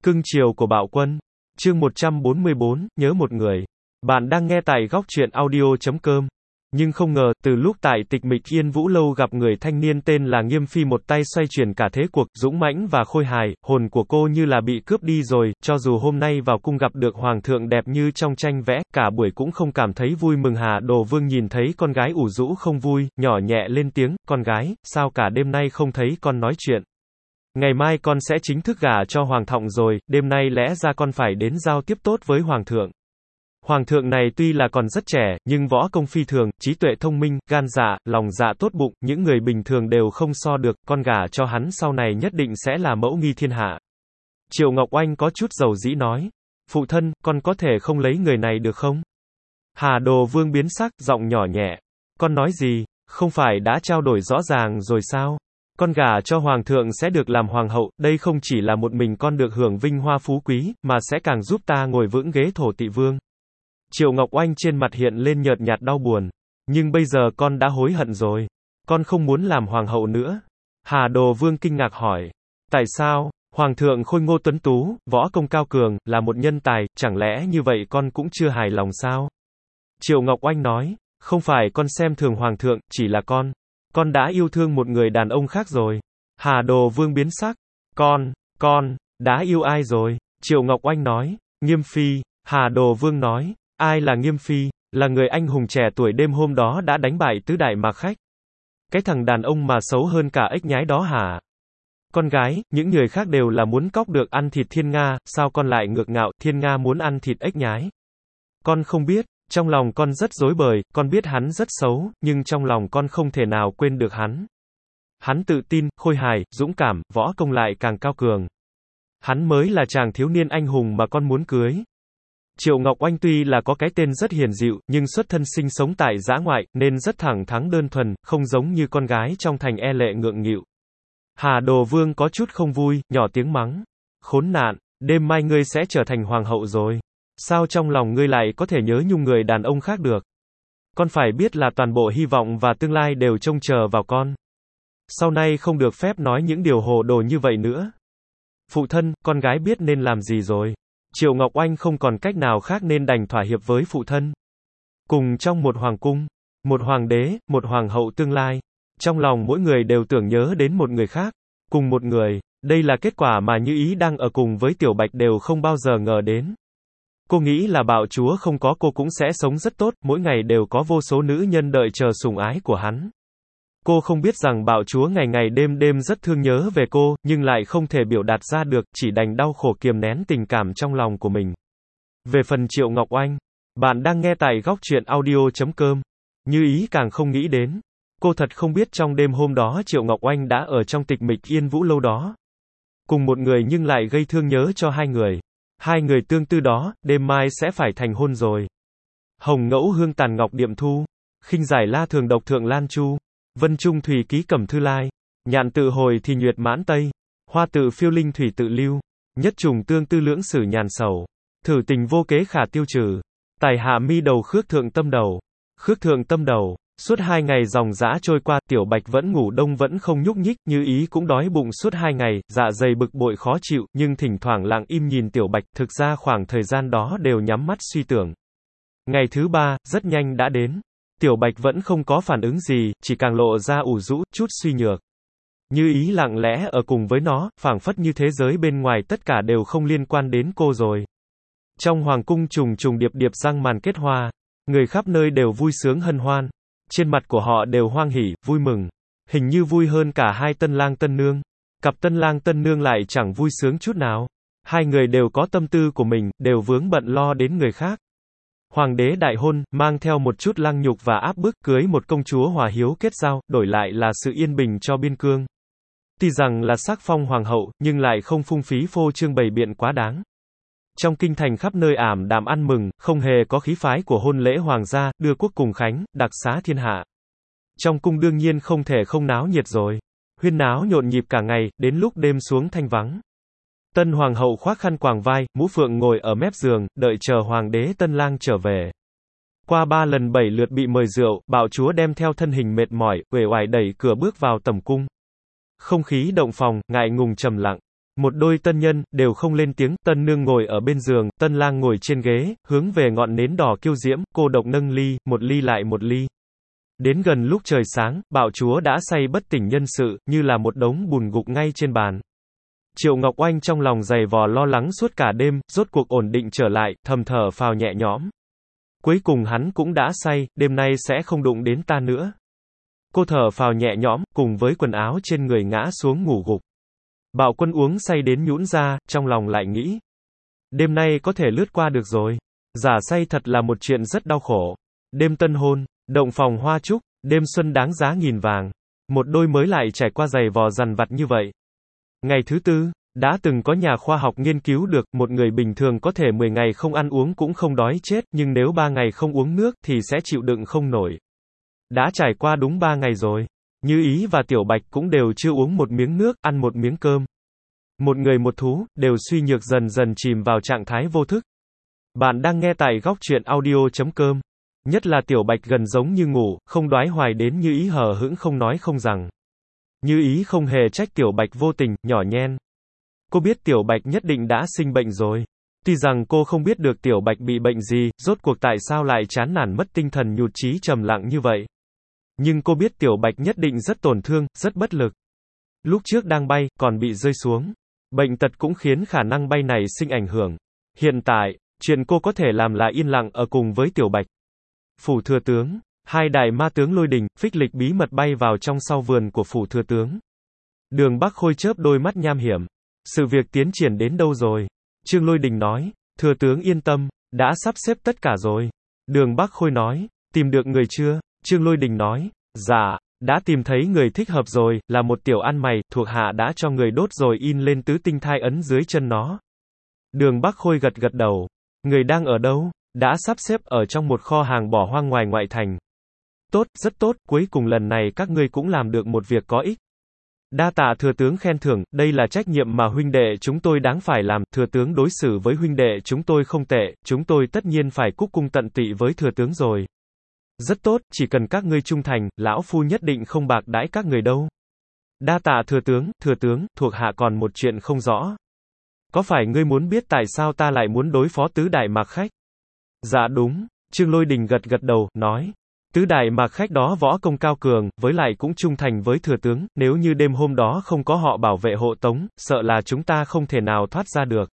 Cưng chiều của Bạo Quân. Chương 144, nhớ một người. Bạn đang nghe tại góc truyện audio.com. Nhưng không ngờ, từ lúc tại tịch mịch Yên Vũ Lâu gặp người thanh niên tên là Nghiêm Phi một tay xoay chuyển cả thế cuộc, dũng mãnh và khôi hài, hồn của cô như là bị cướp đi rồi, cho dù hôm nay vào cung gặp được hoàng thượng đẹp như trong tranh vẽ, cả buổi cũng không cảm thấy vui mừng. Hà Đồ Vương nhìn thấy con gái ủ rũ không vui, nhỏ nhẹ lên tiếng, con gái, sao cả đêm nay không thấy con nói chuyện? Ngày mai con sẽ chính thức gả cho hoàng thọng rồi, đêm nay lẽ ra con phải đến giao tiếp tốt với hoàng thượng. Hoàng thượng này tuy là còn rất trẻ, nhưng võ công phi thường, trí tuệ thông minh, gan dạ, lòng dạ tốt bụng, những người bình thường đều không so được, con gả cho hắn sau này nhất định sẽ là mẫu nghi thiên hạ. Triệu Ngọc Oanh có chút dầu dĩ nói, phụ thân, con có thể không lấy người này được không? Hà Đồ Vương biến sắc, giọng nhỏ nhẹ, con nói gì, không phải đã trao đổi rõ ràng rồi sao? Con gả cho hoàng thượng sẽ được làm hoàng hậu, đây không chỉ là một mình con được hưởng vinh hoa phú quý, mà sẽ càng giúp ta ngồi vững ghế thổ tỵ vương. Triệu Ngọc Oanh trên mặt hiện lên nhợt nhạt đau buồn. Nhưng bây giờ con đã hối hận rồi. Con không muốn làm hoàng hậu nữa. Hà Đồ Vương kinh ngạc hỏi. Tại sao? Hoàng thượng khôi ngô tuấn tú, võ công cao cường, là một nhân tài, chẳng lẽ như vậy con cũng chưa hài lòng sao? Triệu Ngọc Oanh nói. Không phải con xem thường hoàng thượng, chỉ là con đã yêu thương một người đàn ông khác rồi. Hà Đồ Vương biến sắc. Con, đã yêu ai rồi? Triệu Ngọc Oanh nói. Nghiêm Phi. Hà Đồ Vương nói. Ai là Nghiêm Phi? Là người anh hùng trẻ tuổi đêm hôm đó đã đánh bại tứ đại mạc khách. Cái thằng đàn ông mà xấu hơn cả ếch nhái đó hả? Con gái, những người khác đều là muốn cóc được ăn thịt thiên nga, sao con lại ngược ngạo, thiên nga muốn ăn thịt ếch nhái? Con không biết, trong lòng con rất rối bời, con biết hắn rất xấu, nhưng trong lòng con không thể nào quên được hắn. Hắn tự tin, khôi hài, dũng cảm, võ công lại càng cao cường. Hắn mới là chàng thiếu niên anh hùng mà con muốn cưới. Triệu Ngọc Oanh tuy là có cái tên rất hiền dịu, nhưng xuất thân sinh sống tại dã ngoại, nên rất thẳng thắn đơn thuần, không giống như con gái trong thành e lệ ngượng nghịu. Hà Đồ Vương có chút không vui, nhỏ tiếng mắng. Khốn nạn, đêm mai ngươi sẽ trở thành hoàng hậu rồi. Sao trong lòng ngươi lại có thể nhớ nhung người đàn ông khác được? Con phải biết là toàn bộ hy vọng và tương lai đều trông chờ vào con. Sau này không được phép nói những điều hồ đồ như vậy nữa. Phụ thân, con gái biết nên làm gì rồi. Triệu Ngọc Oanh không còn cách nào khác nên đành thỏa hiệp với phụ thân. Cùng trong một hoàng cung, một hoàng đế, một hoàng hậu tương lai. Trong lòng mỗi người đều tưởng nhớ đến một người khác. Cùng một người, đây là kết quả mà Như Ý đang ở cùng với Tiểu Bạch đều không bao giờ ngờ đến. Cô nghĩ là Bạo Chúa không có cô cũng sẽ sống rất tốt, mỗi ngày đều có vô số nữ nhân đợi chờ sủng ái của hắn. Cô không biết rằng Bạo Chúa ngày ngày đêm đêm rất thương nhớ về cô, nhưng lại không thể biểu đạt ra được, chỉ đành đau khổ kiềm nén tình cảm trong lòng của mình. Về phần Triệu Ngọc Oanh, bạn đang nghe tại góc truyện audio.com. Như Ý càng không nghĩ đến. Cô thật không biết trong đêm hôm đó Triệu Ngọc Oanh đã ở trong tịch mịch Yên Vũ Lâu đó. Cùng một người nhưng lại gây thương nhớ cho hai người. Hai người tương tư đó, đêm mai sẽ phải thành hôn rồi. Hồng ngẫu hương tàn ngọc điệm thu. Khinh giải la thường độc thượng lan chu. Vân trung thủy ký cẩm thư lai. Nhạn tự hồi thì nhuệt mãn tây. Hoa tự phiêu linh thủy tự lưu. Nhất trùng tương tư lưỡng sử nhàn sầu. Thử tình vô kế khả tiêu trừ. Tài hạ mi đầu khước thượng tâm đầu. Khước thượng tâm đầu. Suốt 2 ngày dòng dã trôi qua, Tiểu Bạch vẫn ngủ đông vẫn không nhúc nhích, Như Ý cũng đói bụng suốt 2 ngày, dạ dày bực bội khó chịu, nhưng thỉnh thoảng lặng im nhìn Tiểu Bạch, thực ra khoảng thời gian đó đều nhắm mắt suy tưởng. Ngày thứ 3, rất nhanh đã đến. Tiểu Bạch vẫn không có phản ứng gì, chỉ càng lộ ra ủ rũ, chút suy nhược. Như Ý lặng lẽ ở cùng với nó, phảng phất như thế giới bên ngoài tất cả đều không liên quan đến cô rồi. Trong hoàng cung trùng trùng điệp điệp răng màn kết hoa, người khắp nơi đều vui sướng hân hoan. Trên mặt của họ đều hoan hỉ, vui mừng. Hình như vui hơn cả hai tân lang tân nương. Cặp tân lang tân nương lại chẳng vui sướng chút nào. Hai người đều có tâm tư của mình, đều vướng bận lo đến người khác. Hoàng đế đại hôn, mang theo một chút lăng nhục và áp bức cưới một công chúa hòa hiếu kết giao, đổi lại là sự yên bình cho biên cương. Tuy rằng là sắc phong hoàng hậu, nhưng lại không phung phí phô trương bày biện quá đáng. Trong kinh thành khắp nơi ảm đạm ăn mừng, không hề có khí phái của hôn lễ hoàng gia, đưa quốc cùng khánh, đặc xá thiên hạ. Trong cung đương nhiên không thể không náo nhiệt rồi. Huyên náo nhộn nhịp cả ngày, đến lúc đêm xuống thanh vắng. Tân hoàng hậu khoác khăn quàng vai, mũ phượng ngồi ở mép giường, đợi chờ hoàng đế tân lang trở về. Qua 3 lần 7 lượt bị mời rượu, Bạo Chúa đem theo thân hình mệt mỏi, uể oải đẩy cửa bước vào tầm cung. Không khí động phòng, ngại ngùng trầm lặng. Một đôi tân nhân, đều không lên tiếng, tân nương ngồi ở bên giường, tân lang ngồi trên ghế, hướng về ngọn nến đỏ kiêu diễm, cô độc nâng ly, một ly lại một ly. Đến gần lúc trời sáng, bạo chúa đã say bất tỉnh nhân sự, như là một đống bùn gục ngay trên bàn. Triệu Ngọc Oanh trong lòng dày vò lo lắng suốt cả đêm, rốt cuộc ổn định trở lại, thầm thở phào nhẹ nhõm. Cuối cùng hắn cũng đã say, đêm nay sẽ không đụng đến ta nữa. Cô thở phào nhẹ nhõm, cùng với quần áo trên người ngã xuống ngủ gục. Bạo Quân uống say đến nhũn ra, trong lòng lại nghĩ. Đêm nay có thể lướt qua được rồi. Giả say thật là một chuyện rất đau khổ. Đêm tân hôn, động phòng hoa trúc, đêm xuân đáng giá nghìn vàng. Một đôi mới lại trải qua giày vò dằn vặt như vậy. Ngày thứ tư, đã từng có nhà khoa học nghiên cứu được, một người bình thường có thể 10 ngày không ăn uống cũng không đói chết, nhưng nếu 3 ngày không uống nước, thì sẽ chịu đựng không nổi. Đã trải qua đúng 3 ngày rồi. Như Ý và Tiểu Bạch cũng đều chưa uống một miếng nước, ăn một miếng cơm. Một người một thú, đều suy nhược dần dần chìm vào trạng thái vô thức. Bạn đang nghe tại góc truyện audio.com. Nhất là Tiểu Bạch gần giống như ngủ, không đoái hoài đến Như Ý hờ hững không nói không rằng. Như Ý không hề trách Tiểu Bạch vô tình, nhỏ nhen. Cô biết Tiểu Bạch nhất định đã sinh bệnh rồi. Tuy rằng cô không biết được Tiểu Bạch bị bệnh gì, rốt cuộc tại sao lại chán nản mất tinh thần nhụt chí trầm lặng như vậy. Nhưng cô biết Tiểu Bạch nhất định rất tổn thương, rất bất lực. Lúc trước đang bay, còn bị rơi xuống. Bệnh tật cũng khiến khả năng bay này sinh ảnh hưởng. Hiện tại, chuyện cô có thể làm là yên lặng ở cùng với Tiểu Bạch. Phủ thừa tướng, hai đại ma tướng Lôi Đình, Phích Lịch bí mật bay vào trong sau vườn của phủ thừa tướng. Đường Bắc Khôi chớp đôi mắt nham hiểm. Sự việc tiến triển đến đâu rồi? Trương Lôi Đình nói, thừa tướng yên tâm, đã sắp xếp tất cả rồi. Đường Bắc Khôi nói, tìm được người chưa? Trương Lôi Đình nói, dạ, đã tìm thấy người thích hợp rồi, là một tiểu ăn mày, thuộc hạ đã cho người đốt rồi in lên tứ tinh thai ấn dưới chân nó. Đường Bắc Khôi gật gật đầu. Người đang ở đâu? Đã sắp xếp ở trong một kho hàng bỏ hoang ngoài ngoại thành. Tốt, rất tốt, cuối cùng lần này các ngươi cũng làm được một việc có ích. Đa tạ thừa tướng khen thưởng, đây là trách nhiệm mà huynh đệ chúng tôi đáng phải làm, thừa tướng đối xử với huynh đệ chúng tôi không tệ, chúng tôi tất nhiên phải cúc cung tận tụy với thừa tướng rồi. Rất tốt, chỉ cần các ngươi trung thành, lão phu nhất định không bạc đãi các người đâu. Đa tạ thừa tướng, thuộc hạ còn một chuyện không rõ. Có phải ngươi muốn biết tại sao ta lại muốn đối phó tứ đại mạc khách? Dạ đúng, Trương Lôi Đình gật gật đầu, nói. Tứ đại mạc khách đó võ công cao cường, với lại cũng trung thành với thừa tướng, nếu như đêm hôm đó không có họ bảo vệ hộ tống, sợ là chúng ta không thể nào thoát ra được.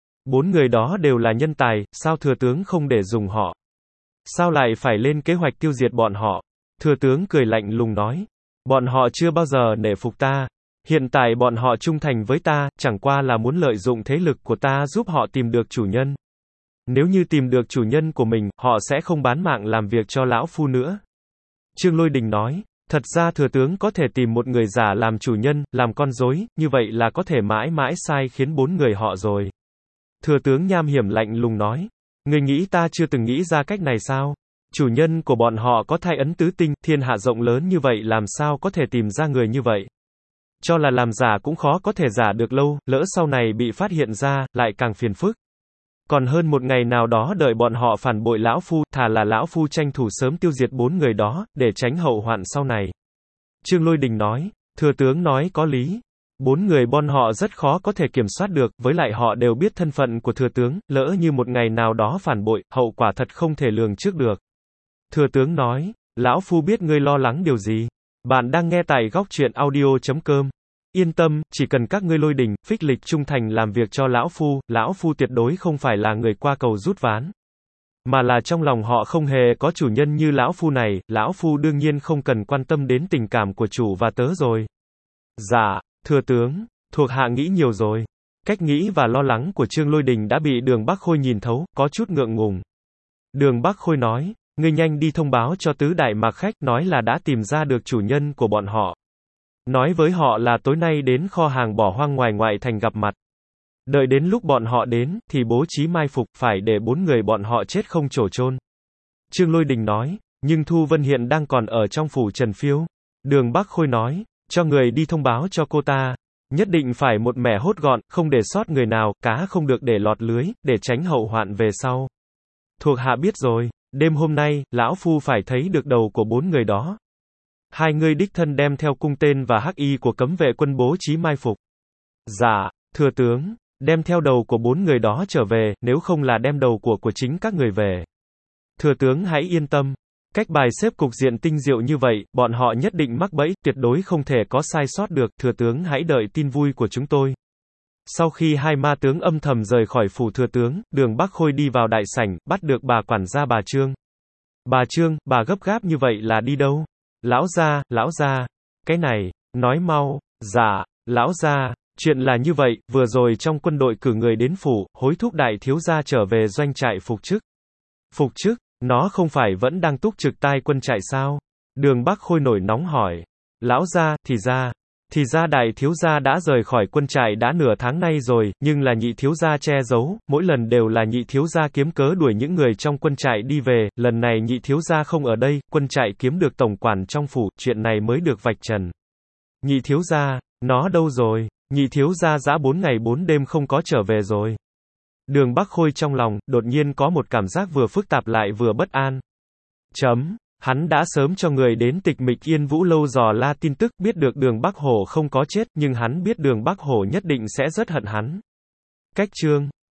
4 người đó đều là nhân tài, sao thừa tướng không để dùng họ? Sao lại phải lên kế hoạch tiêu diệt bọn họ? Thừa tướng cười lạnh lùng nói. Bọn họ chưa bao giờ nể phục ta. Hiện tại bọn họ trung thành với ta, chẳng qua là muốn lợi dụng thế lực của ta giúp họ tìm được chủ nhân. Nếu như tìm được chủ nhân của mình, họ sẽ không bán mạng làm việc cho lão phu nữa. Trương Lôi Đình nói, thật ra thừa tướng có thể tìm một người giả làm chủ nhân, làm con rối, như vậy là có thể mãi mãi sai khiến 4 người họ rồi. Thừa tướng nham hiểm lạnh lùng nói, người nghĩ ta chưa từng nghĩ ra cách này sao? Chủ nhân của bọn họ có thai ấn tứ tinh, thiên hạ rộng lớn như vậy làm sao có thể tìm ra người như vậy? Cho là làm giả cũng khó có thể giả được lâu, lỡ sau này bị phát hiện ra, lại càng phiền phức. Còn hơn một ngày nào đó đợi bọn họ phản bội lão phu, thà là lão phu tranh thủ sớm tiêu diệt 4 người đó, để tránh hậu hoạn sau này. Trương Lôi Đình nói, thừa tướng nói có lý. 4 người bọn họ rất khó có thể kiểm soát được, với lại họ đều biết thân phận của thừa tướng, lỡ như một ngày nào đó phản bội, hậu quả thật không thể lường trước được. Thừa tướng nói, lão phu biết ngươi lo lắng điều gì. Bạn đang nghe tại góc truyện audio.com. Yên tâm, chỉ cần các ngươi Lôi Đình, Phích Lịch trung thành làm việc cho lão phu tuyệt đối không phải là người qua cầu rút ván. Mà là trong lòng họ không hề có chủ nhân như lão phu này, lão phu đương nhiên không cần quan tâm đến tình cảm của chủ và tớ rồi. Dạ, thừa tướng, thuộc hạ nghĩ nhiều rồi. Cách nghĩ và lo lắng của Trương Lôi Đình đã bị Đường Bắc Khôi nhìn thấu, có chút ngượng ngùng. Đường Bắc Khôi nói, ngươi nhanh đi thông báo cho tứ đại mạc khách, nói là đã tìm ra được chủ nhân của bọn họ. Nói với họ là tối nay đến kho hàng bỏ hoang ngoài ngoại thành gặp mặt. Đợi đến lúc bọn họ đến, thì bố trí mai phục, phải để 4 người bọn họ chết không chỗ chôn. Trương Lôi Đình nói, nhưng Thu Vân hiện đang còn ở trong phủ Trần Phiêu. Đường Bắc Khôi nói, cho người đi thông báo cho cô ta. Nhất định phải một mẻ hốt gọn, không để sót người nào, cá không được để lọt lưới, để tránh hậu hoạn về sau. Thuộc hạ biết rồi, đêm hôm nay, lão phu phải thấy được đầu của 4 người đó. 2 người đích thân đem theo cung tên và hắc y của cấm vệ quân bố trí mai phục. Dạ, Thừa tướng, đem theo đầu của 4 người đó trở về, nếu không là đem đầu của chính các người về. Thừa tướng hãy yên tâm. Cách bài xếp cục diện tinh diệu như vậy, bọn họ nhất định mắc bẫy, tuyệt đối không thể có sai sót được, thừa tướng hãy đợi tin vui của chúng tôi. Sau khi hai ma tướng âm thầm rời khỏi phủ thừa tướng, Đường Bắc Khôi đi vào đại sảnh, bắt được bà quản gia bà Trương. Bà Trương, bà gấp gáp như vậy là đi đâu? Lão gia, cái này, nói mau, dạ, lão gia, chuyện là như vậy, vừa rồi trong quân đội cử người đến phủ, hối thúc đại thiếu gia trở về doanh trại phục chức. Phục chức, nó không phải vẫn đang túc trực tai quân trại sao? Đường Bắc Khôi nổi nóng hỏi. Lão gia, thì ra đại thiếu gia đã rời khỏi quân trại đã nửa tháng nay rồi, nhưng là nhị thiếu gia che giấu, mỗi lần đều là nhị thiếu gia kiếm cớ đuổi những người trong quân trại đi về, lần này nhị thiếu gia không ở đây, quân trại kiếm được tổng quản trong phủ, chuyện này mới được vạch trần. Nhị thiếu gia, nó đâu rồi? Nhị thiếu gia dã 4 ngày 4 đêm không có trở về rồi. Đường Bắc Khôi trong lòng, đột nhiên có một cảm giác vừa phức tạp lại vừa bất an. Hắn đã sớm cho người đến Tịch Mịch Yên Vũ Lâu dò la tin tức, biết được Đường Bắc Hổ không có chết, nhưng hắn biết Đường Bắc Hổ nhất định sẽ rất hận hắn. Cách chương